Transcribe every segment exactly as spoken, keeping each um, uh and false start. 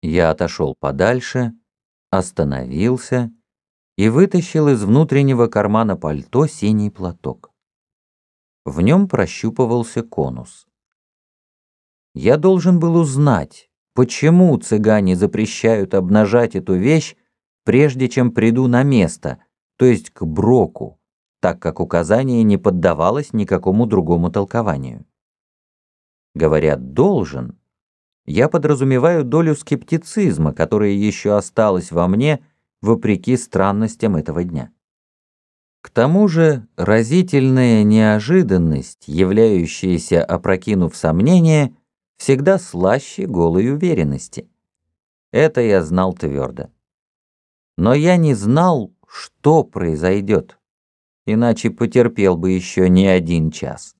Я отошел подальше, остановился и вытащил из внутреннего кармана пальто синий платок. В нем прощупывался конус. Я должен был узнать, почему цыгане запрещают обнажать эту вещь, прежде чем приду на место, то есть к броку, так как указание не поддавалось никакому другому толкованию. Говоря «должен», я подразумеваю долю скептицизма, которая еще осталась во мне, вопреки странностям этого дня. К тому же разительная неожиданность, являющаяся, опрокинув сомнения, всегда слаще голой уверенности. Это я знал твердо. Но я не знал, что произойдет, иначе потерпел бы еще не один час.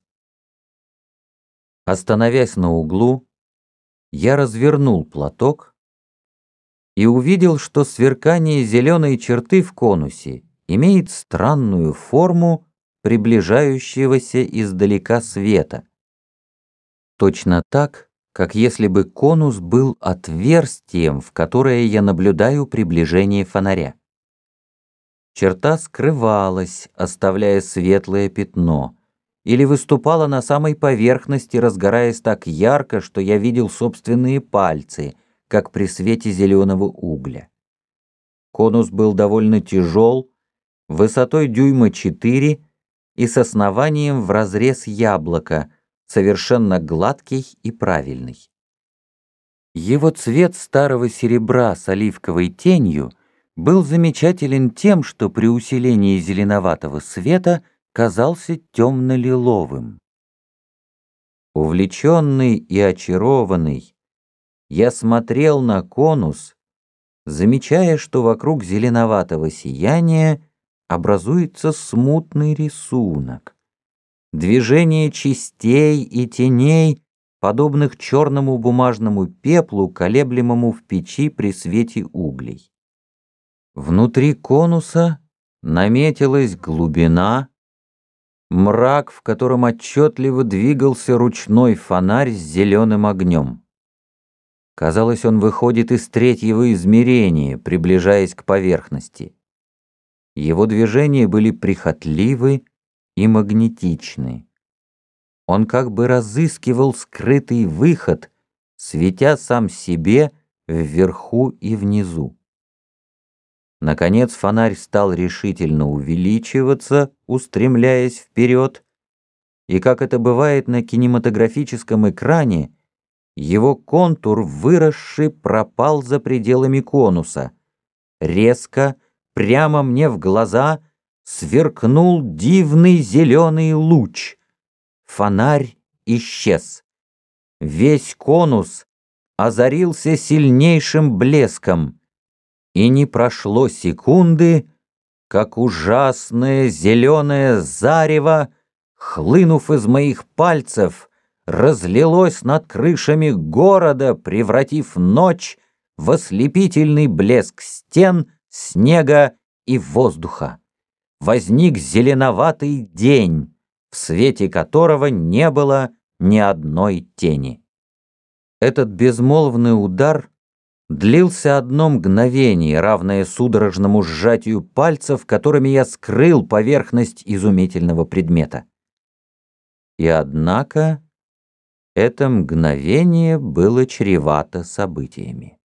Остановясь на углу, я развернул платок и увидел, что сверкание зеленой черты в конусе имеет странную форму приближающегося издалека света. Точно так, как если бы конус был отверстием, в которое я наблюдаю приближение фонаря. Черта скрывалась, оставляя светлое пятно, или выступала на самой поверхности, разгораясь так ярко, что я видел собственные пальцы, как при свете зеленого угля. Конус был довольно тяжел, высотой дюйма четыре и с основанием в разрез яблока, совершенно гладкий и правильный. Его цвет старого серебра с оливковой тенью был замечателен тем, что при усилении зеленоватого света казался темно-лиловым. Увлеченный и очарованный, я смотрел на конус, замечая, что вокруг зеленоватого сияния образуется смутный рисунок. Движение частей и теней, подобных черному бумажному пеплу, колеблемому в печи при свете углей. Внутри конуса наметилась глубина, мрак, в котором отчетливо двигался ручной фонарь с зеленым огнем. Казалось, он выходит из третьего измерения, приближаясь к поверхности. Его движения были прихотливы и магнетичны. Он как бы разыскивал скрытый выход, светя сам себе вверху и внизу. Наконец фонарь стал решительно увеличиваться, устремляясь вперед, и, как это бывает на кинематографическом экране, его контур, выросший, пропал за пределами конуса. Резко, прямо мне в глаза, сверкнул дивный зеленый луч. Фонарь исчез. Весь конус озарился сильнейшим блеском, и не прошло секунды, как ужасное зеленое зарево, хлынув из моих пальцев, разлилось над крышами города, превратив ночь в ослепительный блеск стен, снега и воздуха. Возник зеленоватый день, в свете которого не было ни одной тени. Этот безмолвный удар длился одно мгновение, равное судорожному сжатию пальцев, которыми я скрыл поверхность изумительного предмета. И однако это мгновение было чревато событиями.